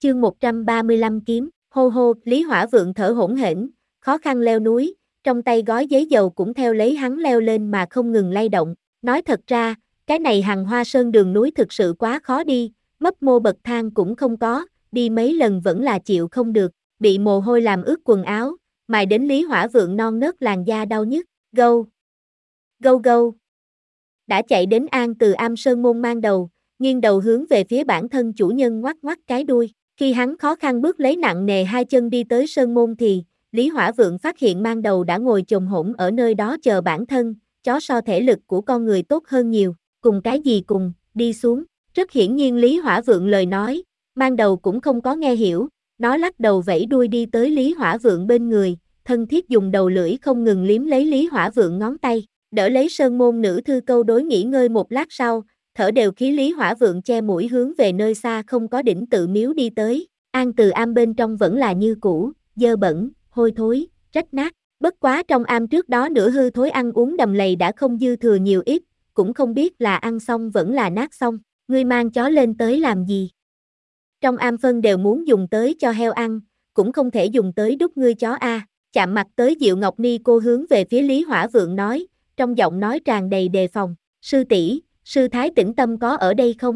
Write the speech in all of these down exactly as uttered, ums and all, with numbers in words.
Chương một trăm ba mươi lăm kiếm, hô hô, Lý Hỏa Vượng thở hổn hển, khó khăn leo núi, trong tay gói giấy dầu cũng theo lấy hắn leo lên mà không ngừng lay động. Nói thật ra, cái này Hằng Hoa Sơn đường núi thực sự quá khó đi, mấp mô bậc thang cũng không có, đi mấy lần vẫn là chịu không được, bị mồ hôi làm ướt quần áo, mài đến Lý Hỏa Vượng non nớt làn da đau nhức, gâu, gâu gâu. Đã chạy đến An Từ Am Sơn môn mang đầu, nghiêng đầu hướng về phía bản thân chủ nhân ngoắc ngoắc cái đuôi. Khi hắn khó khăn bước lấy nặng nề hai chân đi tới Sơn môn thì, Lý Hỏa Vượng phát hiện mang đầu đã ngồi chồm hổm ở nơi đó chờ bản thân, chó so thể lực của con người tốt hơn nhiều, cùng cái gì cùng, đi xuống. Rất hiển nhiên Lý Hỏa Vượng lời nói, mang đầu cũng không có nghe hiểu, nó lắc đầu vẫy đuôi đi tới Lý Hỏa Vượng bên người, thân thiết dùng đầu lưỡi không ngừng liếm lấy Lý Hỏa Vượng ngón tay, đỡ lấy Sơn môn nữ thư câu đối nghỉ ngơi một lát sau, thở đều khí Lý Hỏa Vượng che mũi hướng về nơi xa không có đỉnh tự miếu đi tới. An Từ Am bên trong vẫn là như cũ, dơ bẩn, hôi thối, rách nát, bất quá trong am trước đó nửa hư thối ăn uống đầm lầy đã không dư thừa nhiều ít, cũng không biết là ăn xong vẫn là nát xong, ngươi mang chó lên tới làm gì? Trong am phân đều muốn dùng tới cho heo ăn, cũng không thể dùng tới đút ngươi chó a. À. Chạm mặt tới Diệu Ngọc Ni cô hướng về phía Lý Hỏa Vượng nói, trong giọng nói tràn đầy đề phòng, sư tỷ, sư thái Tĩnh Tâm có ở đây không?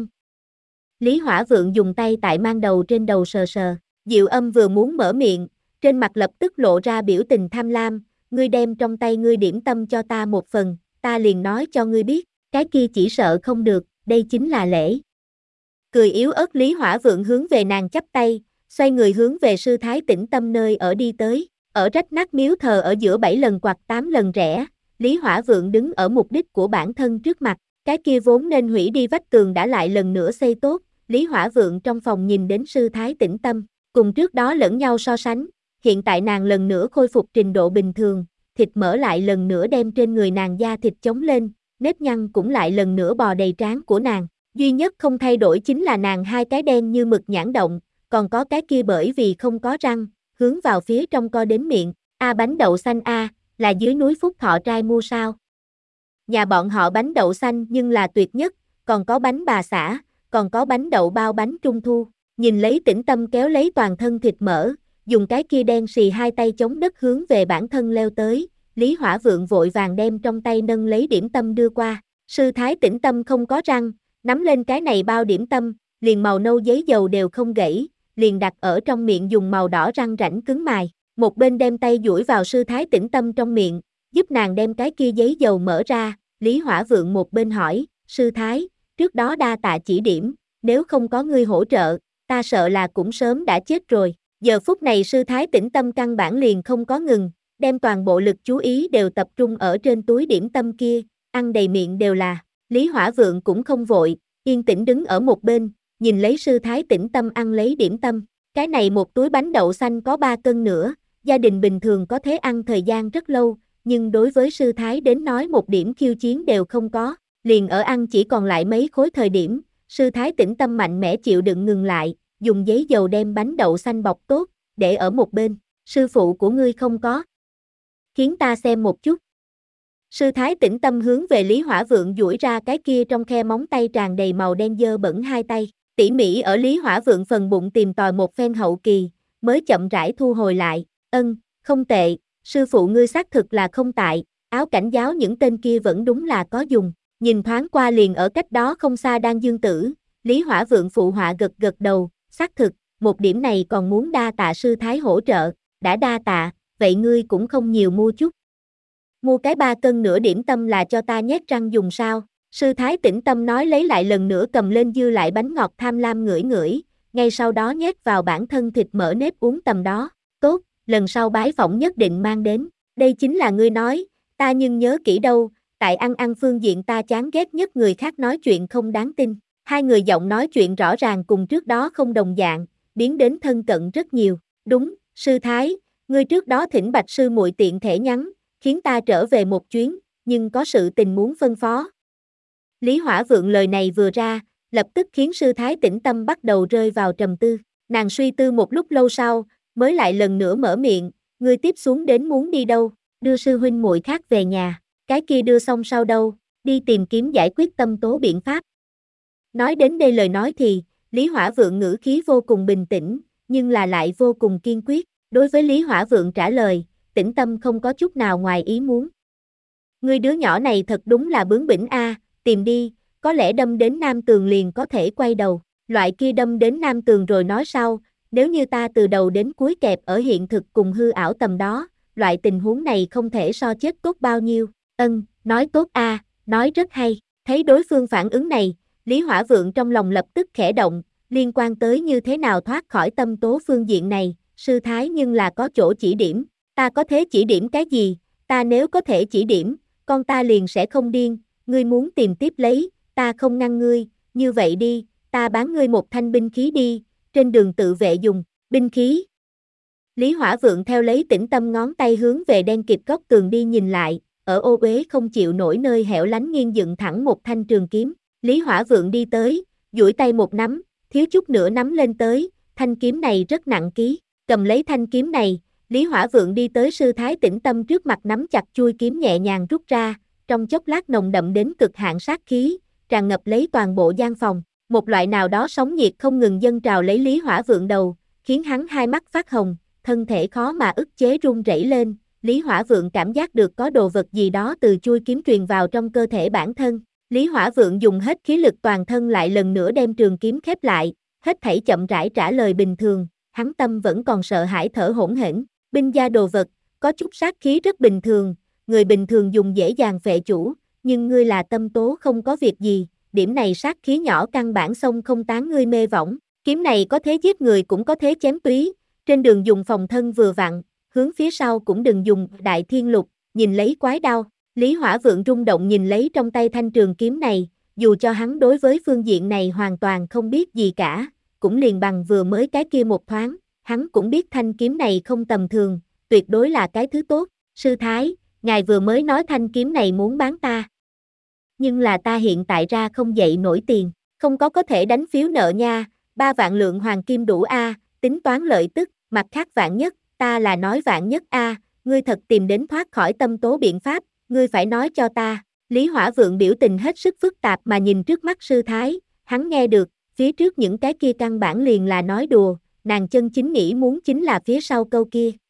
Lý Hỏa Vượng dùng tay tại mang đầu trên đầu sờ sờ, Diệu Âm vừa muốn mở miệng, trên mặt lập tức lộ ra biểu tình tham lam, ngươi đem trong tay ngươi điểm tâm cho ta một phần, ta liền nói cho ngươi biết, cái kia chỉ sợ không được, đây chính là lễ. Cười yếu ớt Lý Hỏa Vượng hướng về nàng chắp tay, xoay người hướng về sư thái Tĩnh Tâm nơi ở đi tới, ở rách nát miếu thờ ở giữa bảy lần quạt tám lần rẽ, Lý Hỏa Vượng đứng ở mục đích của bản thân trước mặt, cái kia vốn nên hủy đi vách tường đã lại lần nữa xây tốt, Lý Hỏa Vượng trong phòng nhìn đến sư thái Tĩnh Tâm, cùng trước đó lẫn nhau so sánh, hiện tại nàng lần nữa khôi phục trình độ bình thường, thịt mỡ lại lần nữa đem trên người nàng da thịt chống lên, nếp nhăn cũng lại lần nữa bò đầy trán của nàng, duy nhất không thay đổi chính là nàng hai cái đen như mực nhãn động, còn có cái kia bởi vì không có răng, hướng vào phía trong co đến miệng, a bánh đậu xanh a, là dưới núi Phúc Thọ trai mua sao? Nhà bọn họ bánh đậu xanh nhưng là tuyệt nhất, còn có bánh bà xã, còn có bánh đậu bao bánh trung thu, nhìn lấy Tĩnh Tâm kéo lấy toàn thân thịt mỡ, dùng cái kia đen xì hai tay chống đất hướng về bản thân leo tới, Lý Hỏa Vượng vội vàng đem trong tay nâng lấy điểm tâm đưa qua, sư thái Tĩnh Tâm không có răng, nắm lên cái này bao điểm tâm, liền màu nâu giấy dầu đều không gãy, liền đặt ở trong miệng dùng màu đỏ răng rãnh cứng mài, một bên đem tay duỗi vào sư thái Tĩnh Tâm trong miệng, giúp nàng đem cái kia giấy dầu mở ra, Lý Hỏa Vượng một bên hỏi, sư thái, trước đó đa tạ chỉ điểm, nếu không có ngươi hỗ trợ, ta sợ là cũng sớm đã chết rồi, giờ phút này sư thái Tĩnh Tâm căn bản liền không có ngừng, đem toàn bộ lực chú ý đều tập trung ở trên túi điểm tâm kia, ăn đầy miệng đều là, Lý Hỏa Vượng cũng không vội, yên tĩnh đứng ở một bên, nhìn lấy sư thái Tĩnh Tâm ăn lấy điểm tâm, cái này một túi bánh đậu xanh có ba cân nữa, gia đình bình thường có thể ăn thời gian rất lâu, nhưng đối với sư thái đến nói một điểm khiêu chiến đều không có, liền ở ăn chỉ còn lại mấy khối thời điểm, sư thái Tĩnh Tâm mạnh mẽ chịu đựng ngừng lại, dùng giấy dầu đem bánh đậu xanh bọc tốt, để ở một bên, sư phụ của ngươi không có. Khiến ta xem một chút. Sư thái Tĩnh Tâm hướng về Lý Hỏa Vượng duỗi ra cái kia trong khe móng tay tràn đầy màu đen dơ bẩn hai tay, tỉ mỉ ở Lý Hỏa Vượng phần bụng tìm tòi một phen hậu kỳ, mới chậm rãi thu hồi lại, ân, không tệ, sư phụ ngươi xác thực là không tại, áo cảnh giáo những tên kia vẫn đúng là có dùng, nhìn thoáng qua liền ở cách đó không xa đang dương tử, Lý Hỏa Vượng phụ họa gật gật đầu, xác thực, một điểm này còn muốn đa tạ sư thái hỗ trợ, đã đa tạ, vậy ngươi cũng không nhiều mua chút. Mua cái ba cân nửa điểm tâm là cho ta nhét răng dùng sao, sư thái Tĩnh Tâm nói lấy lại lần nữa cầm lên dư lại bánh ngọt tham lam ngửi ngửi, ngay sau đó nhét vào bản thân thịt mỡ nếp uống tầm đó, tốt, lần sau bái phỏng nhất định mang đến, đây chính là ngươi nói, ta nhưng nhớ kỹ đâu, tại ăn ăn phương diện ta chán ghét nhất người khác nói chuyện không đáng tin, hai người giọng nói chuyện rõ ràng cùng trước đó không đồng dạng, biến đến thân cận rất nhiều, đúng, sư thái, ngươi trước đó thỉnh bạch sư muội tiện thể nhắn, khiến ta trở về một chuyến, nhưng có sự tình muốn phân phó. Lý Hỏa Vượng lời này vừa ra, lập tức khiến sư thái Tĩnh Tâm bắt đầu rơi vào trầm tư, nàng suy tư một lúc lâu sau, mới lại lần nữa mở miệng, ngươi tiếp xuống đến muốn đi đâu, đưa sư huynh muội khác về nhà, cái kia đưa xong sau đâu, đi tìm kiếm giải quyết tâm tố biện pháp. Nói đến đây lời nói thì, Lý Hỏa Vượng ngữ khí vô cùng bình tĩnh, nhưng là lại vô cùng kiên quyết. Đối với Lý Hỏa Vượng trả lời, Tĩnh Tâm không có chút nào ngoài ý muốn. Ngươi đứa nhỏ này thật đúng là bướng bỉnh a, tìm đi, có lẽ đâm đến Nam Tường liền có thể quay đầu. Loại kia đâm đến Nam Tường rồi nói sau, nếu như ta từ đầu đến cuối kẹp ở hiện thực cùng hư ảo tầm đó, loại tình huống này không thể so chết tốt bao nhiêu. Ân, nói tốt a, nói rất hay. Thấy đối phương phản ứng này, Lý Hỏa Vượng trong lòng lập tức khẽ động, liên quan tới như thế nào thoát khỏi tâm tố phương diện này, sư thái nhưng là có chỗ chỉ điểm, ta có thể chỉ điểm cái gì, ta nếu có thể chỉ điểm, con ta liền sẽ không điên, ngươi muốn tìm tiếp lấy, ta không ngăn ngươi, như vậy đi, ta bán ngươi một thanh binh khí đi, trên đường tự vệ dùng, binh khí. Lý Hỏa Vượng theo lấy Tĩnh Tâm ngón tay hướng về đen kịt góc tường đi nhìn lại, ở ô uế không chịu nổi nơi hẻo lánh nghiêng dựng thẳng một thanh trường kiếm. Lý Hỏa Vượng đi tới, duỗi tay một nắm, thiếu chút nữa nắm lên tới, thanh kiếm này rất nặng ký. Cầm lấy thanh kiếm này, Lý Hỏa Vượng đi tới sư thái Tĩnh Tâm trước mặt nắm chặt chuôi kiếm nhẹ nhàng rút ra, trong chốc lát nồng đậm đến cực hạn sát khí, tràn ngập lấy toàn bộ gian phòng. Một loại nào đó sóng nhiệt không ngừng dâng trào lấy Lý Hỏa Vượng đầu, khiến hắn hai mắt phát hồng, thân thể khó mà ức chế run rẩy lên. Lý Hỏa Vượng cảm giác được có đồ vật gì đó từ chuôi kiếm truyền vào trong cơ thể bản thân. Lý Hỏa Vượng dùng hết khí lực toàn thân lại lần nữa đem trường kiếm khép lại, hết thảy chậm rãi trả lời bình thường, hắn tâm vẫn còn sợ hãi thở hổn hển. Binh gia đồ vật, có chút sát khí rất bình thường, người bình thường dùng dễ dàng phệ chủ, nhưng ngươi là tâm tố không có việc gì, điểm này sát khí nhỏ căn bản xông không tán ngươi mê võng. Kiếm này có thế giết người cũng có thế chém túy, trên đường dùng phòng thân vừa vặn, hướng phía sau cũng đừng dùng. Đại Thiên Lục, nhìn lấy quái đau. Lý Hỏa Vượng rung động nhìn lấy trong tay thanh trường kiếm này, dù cho hắn đối với phương diện này hoàn toàn không biết gì cả, cũng liền bằng vừa mới cái kia một thoáng, hắn cũng biết thanh kiếm này không tầm thường, tuyệt đối là cái thứ tốt. Sư thái, ngài vừa mới nói thanh kiếm này muốn bán ta. Nhưng là ta hiện tại ra không dậy nổi tiền, không có có thể đánh phiếu nợ nha, ba vạn lượng hoàng kim đủ a, tính toán lợi tức, mặt khác vạn nhất, ta là nói vạn nhất a, ngươi thật tìm đến thoát khỏi tâm tố biện pháp, ngươi phải nói cho ta. Lý Hỏa Vượng biểu tình hết sức phức tạp mà nhìn trước mắt sư thái, hắn nghe được, phía trước những cái kia căn bản liền là nói đùa, nàng chân chính nghĩ muốn chính là phía sau câu kia.